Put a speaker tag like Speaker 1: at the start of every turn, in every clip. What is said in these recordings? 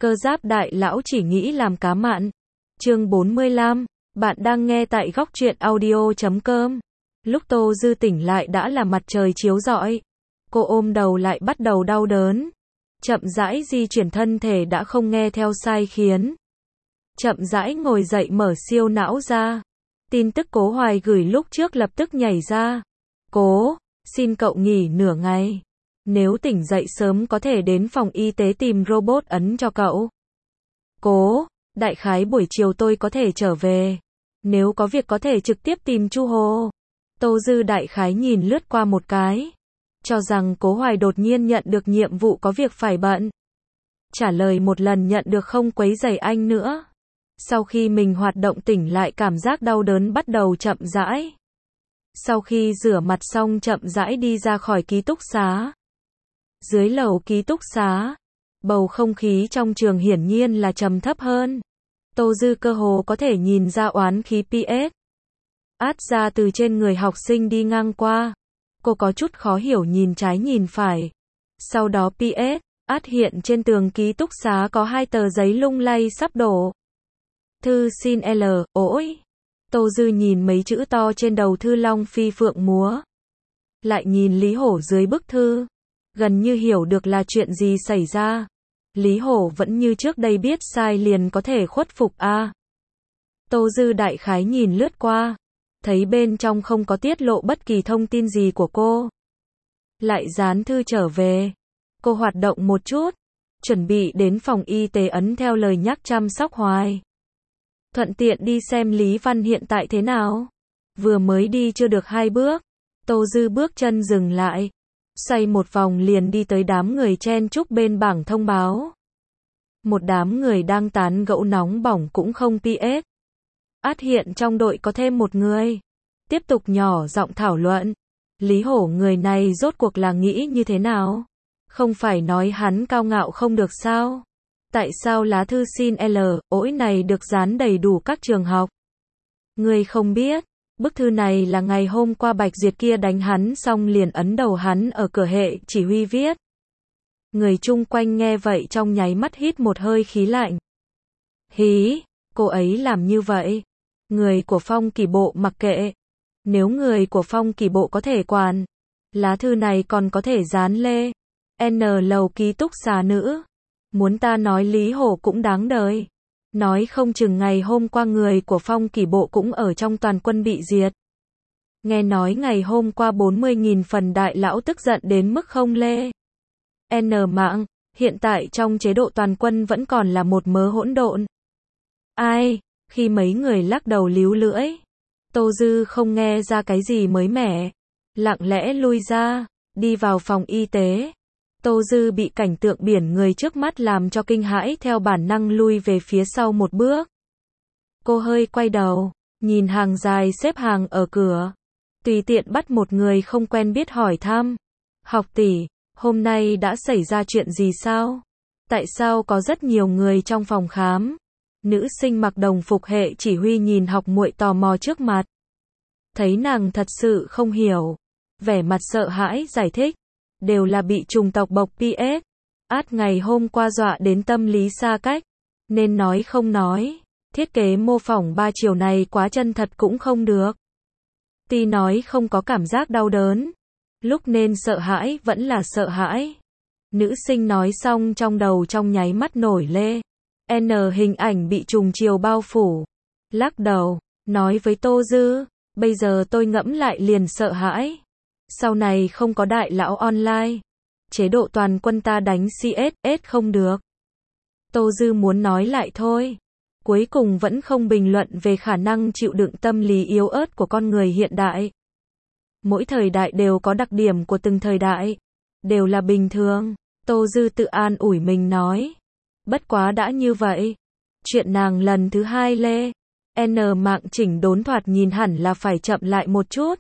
Speaker 1: Cơ giáp đại lão chỉ nghĩ làm cá mặn. Chương 45, bạn đang nghe tại góc truyện audio.com. Lúc Tô Dư tỉnh lại đã là mặt trời chiếu rọi. Cô ôm đầu lại bắt đầu đau đớn. Chậm rãi di chuyển thân thể đã không nghe theo sai khiến. Chậm rãi ngồi dậy mở siêu não ra. Tin tức Cố Hoài gửi lúc trước lập tức nhảy ra. Cố, xin cậu nghỉ nửa ngày. Nếu tỉnh dậy sớm có thể đến phòng y tế tìm robot ấn cho cậu. Cố, đại khái buổi chiều tôi có thể trở về. Nếu có việc có thể trực tiếp tìm Chu Hồ. Tô Dư đại khái nhìn lướt qua một cái. Cho rằng Cố Hoài đột nhiên nhận được nhiệm vụ có việc phải bận. Trả lời một lần nhận được không quấy rầy anh nữa. Sau khi mình hoạt động tỉnh lại cảm giác đau đớn bắt đầu chậm rãi. Sau khi rửa mặt xong chậm rãi đi ra khỏi ký túc xá. Dưới lầu ký túc xá, bầu không khí trong trường hiển nhiên là trầm thấp hơn. Tô Dư cơ hồ có thể nhìn ra oán khí PS. Át ra từ trên người học sinh đi ngang qua. Cô có chút khó hiểu nhìn trái nhìn phải. Sau đó PS, át hiện trên tường ký túc xá có 2 tờ giấy lung lay sắp đổ. Thư xin L, ỗi. Tô Dư nhìn mấy chữ to trên đầu thư long phi phượng múa. Lại nhìn Lý Hổ dưới bức thư. Gần như hiểu được là chuyện gì xảy ra. Lý Hổ vẫn như trước đây biết sai liền có thể khuất phục a. Tô Dư đại khái nhìn lướt qua. Thấy bên trong không có tiết lộ bất kỳ thông tin gì của cô. Lại dán thư trở về. Cô hoạt động một chút. Chuẩn bị đến phòng y tế ấn theo lời nhắc chăm sóc Hoài. Thuận tiện đi xem Lý Văn hiện tại thế nào. Vừa mới đi chưa được 2 bước. Tô Dư bước chân dừng lại. Xoay một vòng liền đi tới đám người chen chúc bên bảng thông báo. Một đám người đang tán gẫu nóng bỏng cũng không PS. Át hiện trong đội có thêm một người. Tiếp tục nhỏ giọng thảo luận. Lý Hổ người này rốt cuộc là nghĩ như thế nào? Không phải nói hắn cao ngạo không được sao? Tại sao lá thư xin L, ỗi này được dán đầy đủ các trường học? Người không biết. Bức thư này là ngày hôm qua Bạch Duyệt kia đánh hắn xong liền ấn đầu hắn ở cửa hệ chỉ huy viết. Người chung quanh nghe vậy trong nháy mắt hít một hơi khí lạnh. Hí, cô ấy làm như vậy. Người của Phong Kỳ Bộ mặc kệ. Nếu người của Phong Kỳ Bộ có thể quản. Lá thư này còn có thể dán lê. N lầu ký túc xá nữ. Muốn ta nói Lý Hổ cũng đáng đời. Nói không chừng ngày hôm qua người của Phong Kỳ Bộ cũng ở trong toàn quân bị diệt. Nghe nói ngày hôm qua 40.000 phần đại lão tức giận đến mức không lê. N mạng, hiện tại trong chế độ toàn quân vẫn còn là một mớ hỗn độn. Ai, khi mấy người lắc đầu líu lưỡi. Tô Dư không nghe ra cái gì mới mẻ. Lặng lẽ lui ra, đi vào phòng y tế. Tô Dư bị cảnh tượng biển người trước mắt làm cho kinh hãi theo bản năng lui về phía sau một bước. Cô hơi quay đầu, nhìn hàng dài xếp hàng ở cửa. Tùy tiện bắt một người không quen biết hỏi thăm. Học tỷ, hôm nay đã xảy ra chuyện gì sao? Tại sao có rất nhiều người trong phòng khám? Nữ sinh mặc đồng phục hệ chỉ huy nhìn học muội tò mò trước mặt. Thấy nàng thật sự không hiểu. Vẻ mặt sợ hãi giải thích. Đều là bị trùng tộc bộc PS. Át ngày hôm qua dọa đến tâm lý xa cách. Nên nói không nói. Thiết kế mô phỏng 3 chiều này quá chân thật cũng không được. Ti nói không có cảm giác đau đớn. Lúc nên sợ hãi vẫn là sợ hãi. Nữ sinh nói xong trong đầu trong nháy mắt nổi lê. N hình ảnh bị trùng chiều bao phủ. Lắc đầu, nói với Tô Dư. Bây giờ tôi ngẫm lại liền sợ hãi. Sau này không có đại lão online. Chế độ toàn quân ta đánh CSS không được. Tô Dư muốn nói lại thôi. Cuối cùng vẫn không bình luận về khả năng chịu đựng tâm lý yếu ớt của con người hiện đại. Mỗi thời đại đều có đặc điểm của từng thời đại. Đều là bình thường. Tô Dư tự an ủi mình nói. Bất quá đã như vậy. Chuyện nàng lần thứ 2 lê. N mạng chỉnh đốn thoạt nhìn hẳn là phải chậm lại một chút.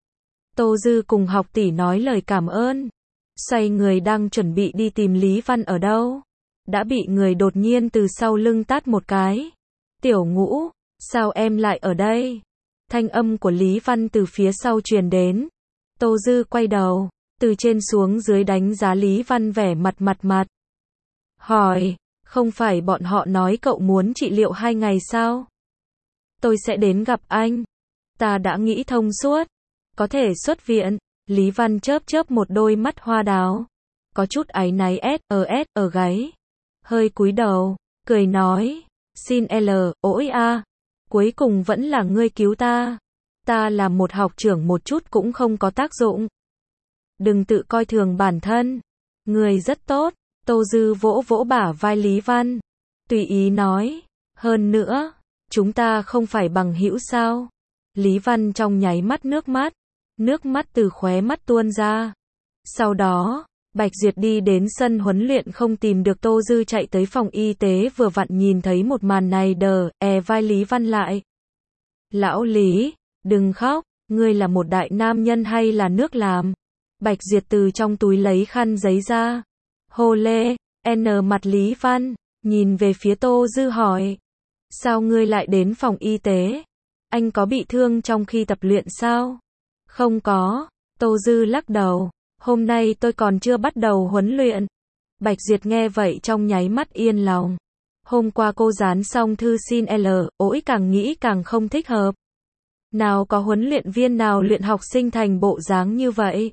Speaker 1: Tô Dư cùng học tỷ nói lời cảm ơn. Xoay người đang chuẩn bị đi tìm Lý Văn ở đâu. Đã bị người đột nhiên từ sau lưng tát một cái. Tiểu Ngũ, sao em lại ở đây? Thanh âm của Lý Văn từ phía sau truyền đến. Tô Dư quay đầu, từ trên xuống dưới đánh giá Lý Văn vẻ mặt. Hỏi, Không phải bọn họ nói cậu muốn trị liệu 2 ngày sao? Tôi sẽ đến gặp anh. Ta đã nghĩ thông suốt. Có thể xuất viện. Lý Văn chớp chớp một đôi mắt hoa đào. Có chút áy náy ở gáy. Hơi cúi đầu, cười nói. Xin ôi a. Cuối cùng vẫn là ngươi cứu ta. Ta là một học trưởng một chút cũng không có tác dụng. Đừng tự coi thường bản thân. Người rất tốt. Tô Dư vỗ vỗ bả vai Lý Văn. Tùy ý nói. Hơn nữa, chúng ta không phải bằng hữu sao? Lý Văn trong nháy mắt nước mắt từ khóe mắt tuôn ra. Sau đó, Bạch Duyệt đi đến sân huấn luyện không tìm được Tô Dư chạy tới phòng y tế vừa vặn nhìn thấy một màn này vai Lý Văn lại. Lão Lý, đừng khóc, ngươi là một đại nam nhân hay là nước làm? Bạch Duyệt từ trong túi lấy khăn giấy ra. Hô lê, mặt Lý Văn, nhìn về phía Tô Dư hỏi. Sao ngươi lại đến phòng y tế? Anh có bị thương trong khi tập luyện sao? Không có, Tô Dư lắc đầu. Hôm nay tôi còn chưa bắt đầu huấn luyện. Bạch Duyệt nghe vậy trong nháy mắt yên lòng. Hôm qua cô dán xong thư xin ôi càng nghĩ càng không thích hợp. Nào có huấn luyện viên nào luyện học sinh thành bộ dáng như vậy?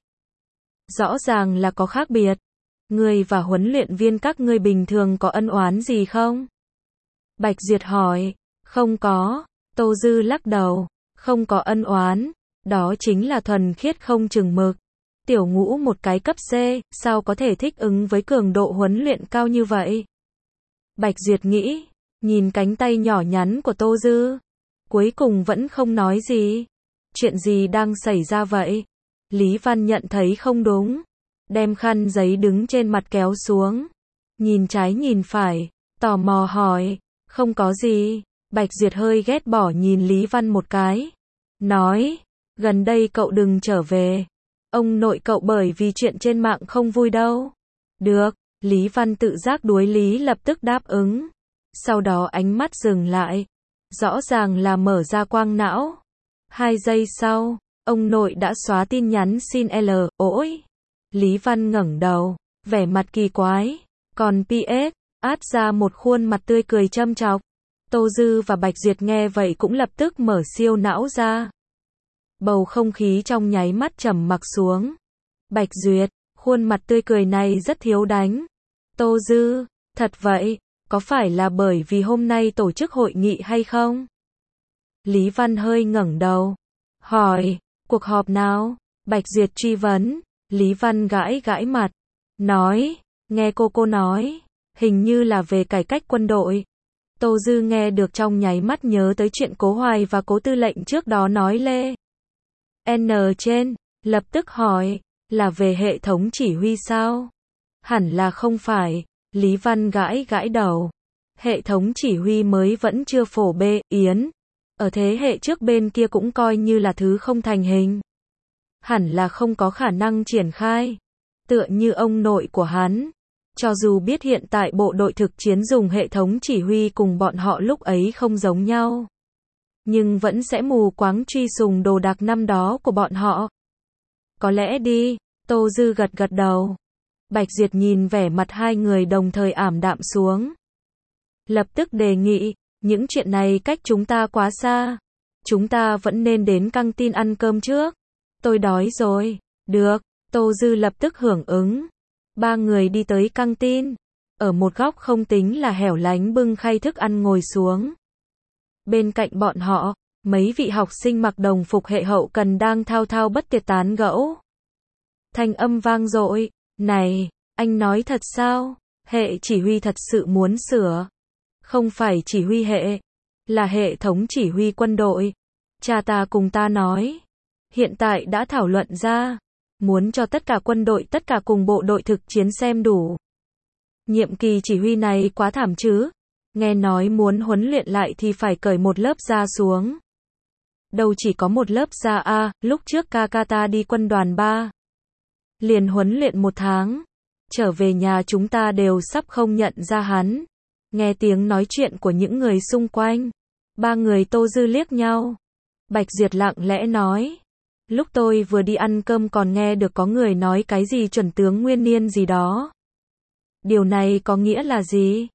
Speaker 1: Rõ ràng là có khác biệt. Ngươi và huấn luyện viên các ngươi bình thường có ân oán gì không? Bạch Duyệt hỏi. Không có. Tô Dư lắc đầu. Không có ân oán. Đó chính là thuần khiết không chừng mực. Tiểu Ngũ một cái cấp C, sao có thể thích ứng với cường độ huấn luyện cao như vậy? Bạch Duyệt nghĩ, nhìn cánh tay nhỏ nhắn của Tô Dư. Cuối cùng vẫn không nói gì. Chuyện gì đang xảy ra vậy? Lý Văn nhận thấy không đúng. Đem khăn giấy đứng trên mặt kéo xuống. Nhìn trái nhìn phải, tò mò hỏi. Không có gì. Bạch Duyệt hơi ghét bỏ nhìn Lý Văn một cái. Nói, gần đây cậu đừng trở về. Ông nội cậu bởi vì chuyện trên mạng không vui đâu. Được, Lý Văn tự giác đuối lý lập tức đáp ứng. Sau đó ánh mắt dừng lại. Rõ ràng là mở ra quang não. 2 giây sau, ông nội đã xóa tin nhắn xin ôi. Lý Văn ngẩng đầu, vẻ mặt kỳ quái. Còn PS, ra một khuôn mặt tươi cười châm chọc. Tô Dư và Bạch Duyệt nghe vậy cũng lập tức mở siêu não ra. Bầu không khí trong nháy mắt trầm mặc xuống. Bạch Duyệt, khuôn mặt tươi cười này rất thiếu đánh. Tô Dư, thật vậy, có phải là bởi vì hôm nay tổ chức hội nghị hay không? Lý Văn hơi ngẩng đầu, hỏi, cuộc họp nào? Bạch Duyệt truy vấn. Lý Văn gãi mặt, nói, nghe cô nói, hình như là về cải cách quân đội. Tô Dư nghe được trong nháy mắt nhớ tới chuyện Cố Hoài và Cố Tư lệnh trước đó nói lê. Trên, lập tức hỏi, là về hệ thống chỉ huy sao? Hẳn là không phải. Lý Văn gãi đầu. Hệ thống chỉ huy mới vẫn chưa phổ biến. Ở thế hệ trước bên kia cũng coi như là thứ không thành hình. Hẳn là không có khả năng triển khai. Tựa như ông nội của hắn. Cho dù biết hiện tại bộ đội thực chiến dùng hệ thống chỉ huy cùng bọn họ lúc ấy không giống nhau. Nhưng vẫn sẽ mù quáng truy sùng đồ đạc năm đó của bọn họ. Có lẽ đi, Tô Dư gật đầu. Bạch Duyệt nhìn vẻ mặt hai người đồng thời ảm đạm xuống. Lập tức đề nghị, những chuyện này cách chúng ta quá xa. Chúng ta vẫn nên đến căng tin ăn cơm trước. Tôi đói rồi. Được, Tô Dư lập tức hưởng ứng. 3 người đi tới căng tin. Ở một góc không tính là hẻo lánh bưng khay thức ăn ngồi xuống. Bên cạnh bọn họ, mấy vị học sinh mặc đồng phục hệ hậu cần đang thao bất tuyệt tán gẫu. Thanh âm vang dội, này, anh nói thật sao? Hệ chỉ huy thật sự muốn sửa. Không phải chỉ huy hệ, là hệ thống chỉ huy quân đội. Cha ta cùng ta nói, hiện tại đã thảo luận ra, muốn cho tất cả quân đội tất cả cùng bộ đội thực chiến xem đủ. Nhiệm kỳ chỉ huy này quá thảm chứ. Nghe nói muốn huấn luyện lại thì phải cởi một lớp da xuống. Đâu chỉ có một lớp da lúc trước ca ta đi quân đoàn 3. Liền huấn luyện 1 tháng. Trở về nhà chúng ta đều sắp không nhận ra hắn. Nghe tiếng nói chuyện của những người xung quanh. 3 người Tô Dư liếc nhau. Bạch Duyệt lặng lẽ nói. Lúc tôi vừa đi ăn cơm còn nghe được có người nói cái gì chuẩn tướng Nguyên Niên gì đó. Điều này có nghĩa là gì?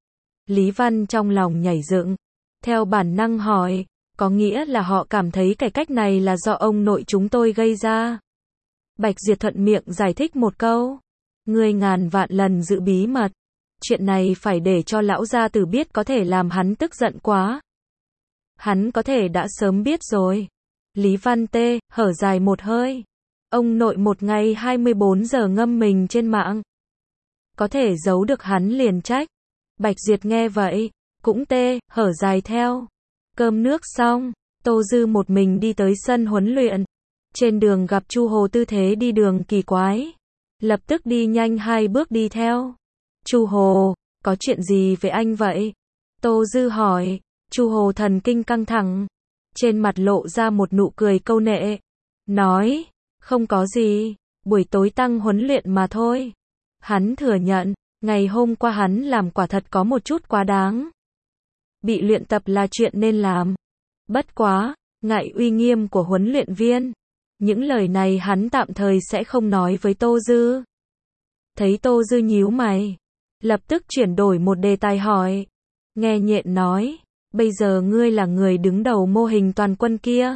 Speaker 1: Lý Văn trong lòng nhảy dựng, theo bản năng hỏi, có nghĩa là họ cảm thấy cải cách này là do ông nội chúng tôi gây ra. Bạch Duyệt thuận miệng giải thích một câu, ngươi ngàn vạn lần giữ bí mật, chuyện này phải để cho lão gia tử biết có thể làm hắn tức giận quá. Hắn có thể đã sớm biết rồi. Lý Văn tê, hở dài một hơi. Ông nội một ngày 24 giờ ngâm mình trên mạng. Có thể giấu được hắn liền trách. Bạch Duyệt nghe vậy, cũng tê, hở dài theo. Cơm nước xong, Tô Dư một mình đi tới sân huấn luyện. Trên đường gặp Chu Hồ tư thế đi đường kỳ quái. Lập tức đi nhanh 2 bước đi theo. Chu Hồ, có chuyện gì với anh vậy? Tô Dư hỏi. Chu Hồ thần kinh căng thẳng. Trên mặt lộ ra một nụ cười câu nệ. Nói, không có gì, buổi tối tăng huấn luyện mà thôi. Hắn thừa nhận, ngày hôm qua hắn làm quả thật có một chút quá đáng. Bị luyện tập là chuyện nên làm. Bất quá, ngại uy nghiêm của huấn luyện viên. Những lời này hắn tạm thời sẽ không nói với Tô Dư. Thấy Tô Dư nhíu mày, lập tức chuyển đổi một đề tài hỏi. Nghe nhện nói, bây giờ ngươi là người đứng đầu mô hình toàn quân kia.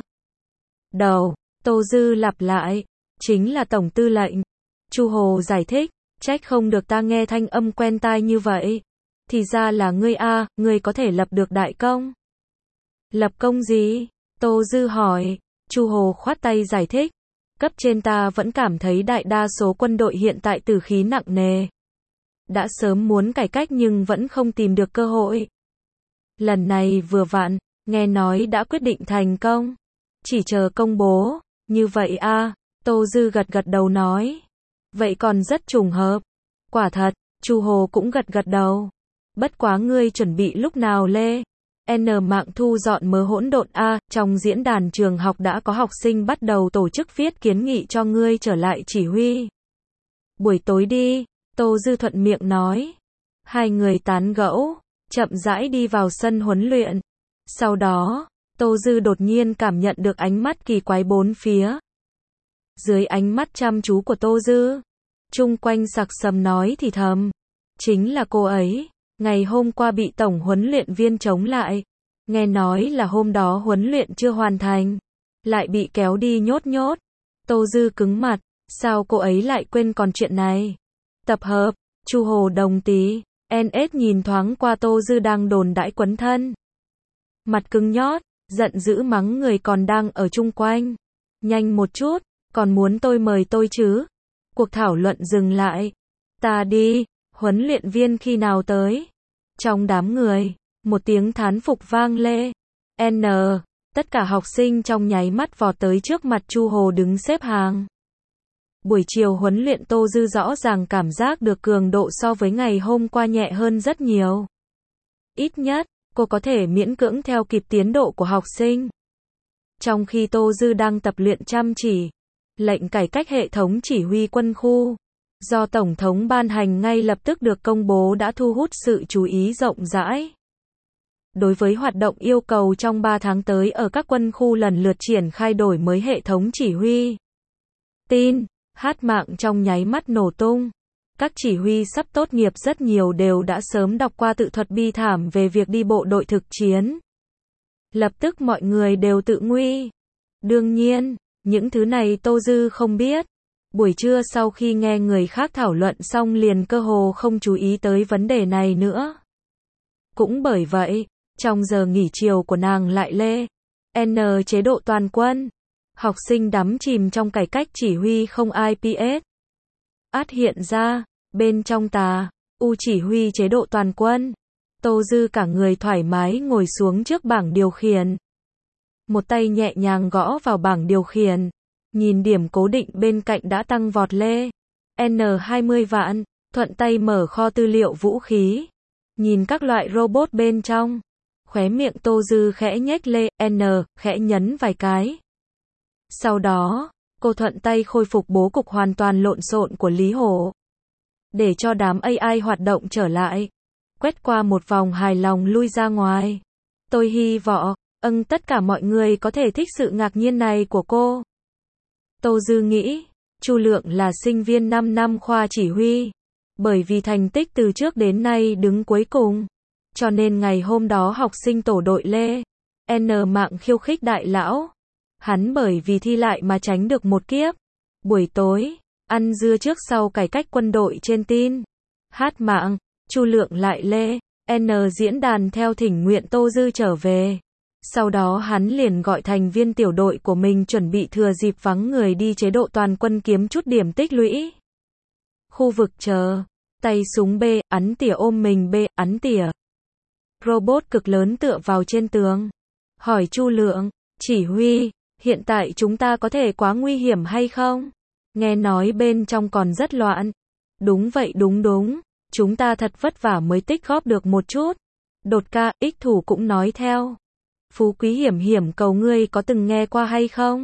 Speaker 1: Đầu, Tô Dư lặp lại, chính là tổng tư lệnh. Chu Hồ giải thích, trách không được ta nghe thanh âm quen tai như vậy. Thì ra là ngươi a, ngươi có thể lập được đại công. Lập công gì? Tô Dư hỏi. Chu Hồ khoát tay giải thích, cấp trên ta vẫn cảm thấy đại đa số quân đội hiện tại tử khí nặng nề. Đã sớm muốn cải cách nhưng vẫn không tìm được cơ hội. Lần này vừa vặn, nghe nói đã quyết định thành công. Chỉ chờ công bố, như vậy a, Tô Dư gật gật đầu nói. Vậy còn rất trùng hợp. Quả thật, Chu Hồ cũng gật gật đầu. Bất quá ngươi chuẩn bị lúc nào lê? N mạng thu dọn mớ hỗn độn a, trong diễn đàn trường học đã có học sinh bắt đầu tổ chức viết kiến nghị cho ngươi trở lại chỉ huy. Buổi tối đi, Tô Dư thuận miệng nói. Hai người tán gẫu, chậm rãi đi vào sân huấn luyện. Sau đó, Tô Dư đột nhiên cảm nhận được ánh mắt kỳ quái bốn phía. Dưới ánh mắt chăm chú của Tô Dư, chung quanh sặc sầm nói thì thầm. Chính là cô ấy, ngày hôm qua bị tổng huấn luyện viên chống lại. Nghe nói là hôm đó huấn luyện chưa hoàn thành, lại bị kéo đi nhốt. Tô Dư cứng mặt, sao cô ấy lại quên còn chuyện này? Tập hợp, Chu Hồ đồng tí, NS nhìn thoáng qua Tô Dư đang đồn đãi quấn thân. Mặt cứng nhót, giận dữ mắng người còn đang ở chung quanh. Nhanh một chút, còn muốn tôi mời tôi chứ? Cuộc thảo luận dừng lại. Ta đi, huấn luyện viên khi nào tới? Trong đám người, một tiếng thán phục vang lê. Tất cả học sinh trong nháy mắt vọt tới trước mặt Chu Hồ đứng xếp hàng. Buổi chiều huấn luyện Tô Dư rõ ràng cảm giác được cường độ so với ngày hôm qua nhẹ hơn rất nhiều. Ít nhất, cô có thể miễn cưỡng theo kịp tiến độ của học sinh. Trong khi Tô Dư đang tập luyện chăm chỉ, lệnh cải cách hệ thống chỉ huy quân khu do Tổng thống ban hành ngay lập tức được công bố đã thu hút sự chú ý rộng rãi. Đối với hoạt động yêu cầu trong 3 tháng tới ở các quân khu lần lượt triển khai đổi mới hệ thống chỉ huy. Tin, hát mạng trong nháy mắt nổ tung. Các chỉ huy sắp tốt nghiệp rất nhiều đều đã sớm đọc qua tự thuật bi thảm về việc đi bộ đội thực chiến. Lập tức mọi người đều tự nguy. Đương nhiên, những thứ này Tô Dư không biết. Buổi trưa sau khi nghe người khác thảo luận xong liền cơ hồ không chú ý tới vấn đề này nữa. Cũng bởi vậy, trong giờ nghỉ chiều của nàng lại lê. Chế độ toàn quân. Học sinh đắm chìm trong cải cách chỉ huy không IPS. Hiện ra, bên trong chỉ huy chế độ toàn quân. Tô Dư cả người thoải mái ngồi xuống trước bảng điều khiển. Một tay nhẹ nhàng gõ vào bảng điều khiển. Nhìn điểm cố định bên cạnh đã tăng vọt lê. 20 vạn, thuận tay mở kho tư liệu vũ khí. Nhìn các loại robot bên trong. Khóe miệng Tô Dư khẽ nhếch lê, khẽ nhấn vài cái. Sau đó, cô thuận tay khôi phục bố cục hoàn toàn lộn xộn của Lý Hổ. Để cho đám AI hoạt động trở lại. Quét qua một vòng hài lòng lui ra ngoài. Tôi hy vọng, tất cả mọi người có thể thích sự ngạc nhiên này của cô. Tô Dư nghĩ, Chu Lượng là sinh viên 5 năm khoa chỉ huy. Bởi vì thành tích từ trước đến nay đứng cuối cùng. Cho nên ngày hôm đó học sinh tổ đội Lê N mạng khiêu khích đại lão. Hắn bởi vì thi lại mà tránh được một kiếp. Buổi tối, ăn dưa trước sau cải cách quân đội trên tin. Hát mạng, Chu Lượng lại Lê N diễn đàn theo thỉnh nguyện Tô Dư trở về. Sau đó hắn liền gọi thành viên tiểu đội của mình chuẩn bị thừa dịp vắng người đi chế độ toàn quân kiếm chút điểm tích lũy. Khu vực chờ, tay súng B, ắn tỉa ôm mình B, ắn tỉa. Robot cực lớn tựa vào trên tường. Hỏi Chu Lượng, chỉ huy, hiện tại chúng ta có thể quá nguy hiểm hay không? Nghe nói bên trong còn rất loạn. Đúng vậy đúng, chúng ta thật vất vả mới tích góp được một chút. Đột ca, ích thủ cũng nói theo. Phú quý hiểm hiểm cầu ngươi có từng nghe qua hay không?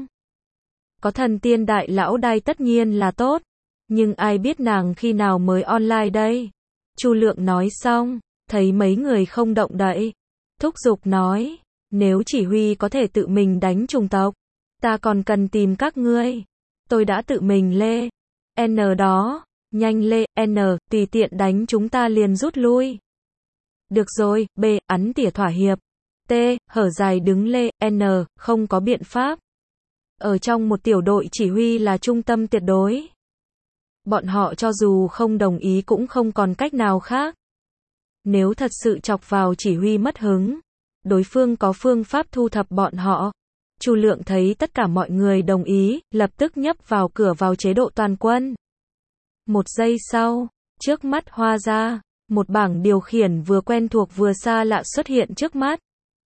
Speaker 1: Có thần tiên đại lão đai tất nhiên là tốt. Nhưng ai biết nàng khi nào mới online đây? Chu Lượng nói xong, thấy mấy người không động đậy. Thúc giục nói, nếu chỉ huy có thể tự mình đánh chủng tộc, ta còn cần tìm các ngươi. Tôi đã tự mình Lê N đó, nhanh Lê N, tùy tiện đánh chúng ta liền rút lui. Được rồi, B, ắn tỉa thỏa hiệp. T, hở dài đứng Lê N, không có biện pháp. Ở trong một tiểu đội chỉ huy là trung tâm tuyệt đối. Bọn họ cho dù không đồng ý cũng không còn cách nào khác. Nếu thật sự chọc vào chỉ huy mất hứng, đối phương có phương pháp thu thập bọn họ. Chu Lượng thấy tất cả mọi người đồng ý, lập tức nhấp vào cửa vào chế độ toàn quân. Một giây sau, trước mắt hoa ra, một bảng điều khiển vừa quen thuộc vừa xa lạ xuất hiện trước mắt.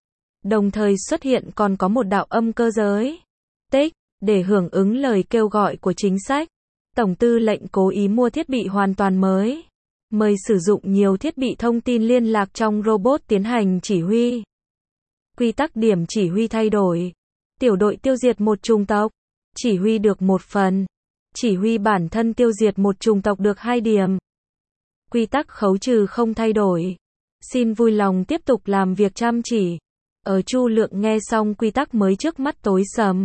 Speaker 1: Đồng thời xuất hiện còn có một đạo âm cơ giới. Tích, để hưởng ứng lời kêu gọi của chính sách. Tổng tư lệnh cố ý mua thiết bị hoàn toàn mới. Mời sử dụng nhiều thiết bị thông tin liên lạc trong robot tiến hành chỉ huy. Quy tắc điểm chỉ huy thay đổi. Tiểu đội tiêu diệt một chủng tộc, chỉ huy được 1 phần. Chỉ huy bản thân tiêu diệt một chủng tộc được 2 điểm. Quy tắc khấu trừ không thay đổi. Xin vui lòng tiếp tục làm việc chăm chỉ. Ở Chu Lượng nghe xong quy tắc mới trước mắt tối sầm.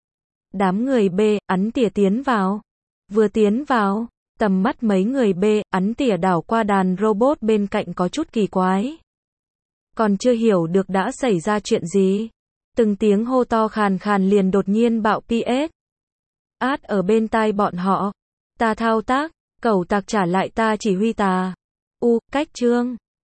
Speaker 1: Đám người B, ắn tỉa tiến vào. Vừa tiến vào, tầm mắt mấy người B, ắn tỉa đảo qua đàn robot bên cạnh có chút kỳ quái. Còn chưa hiểu được đã xảy ra chuyện gì. Từng tiếng hô to khàn khàn liền đột nhiên bạo PS. Át ở bên tai bọn họ. Ta thao tác, cẩu tạc trả lại ta chỉ huy tà. Cách chương.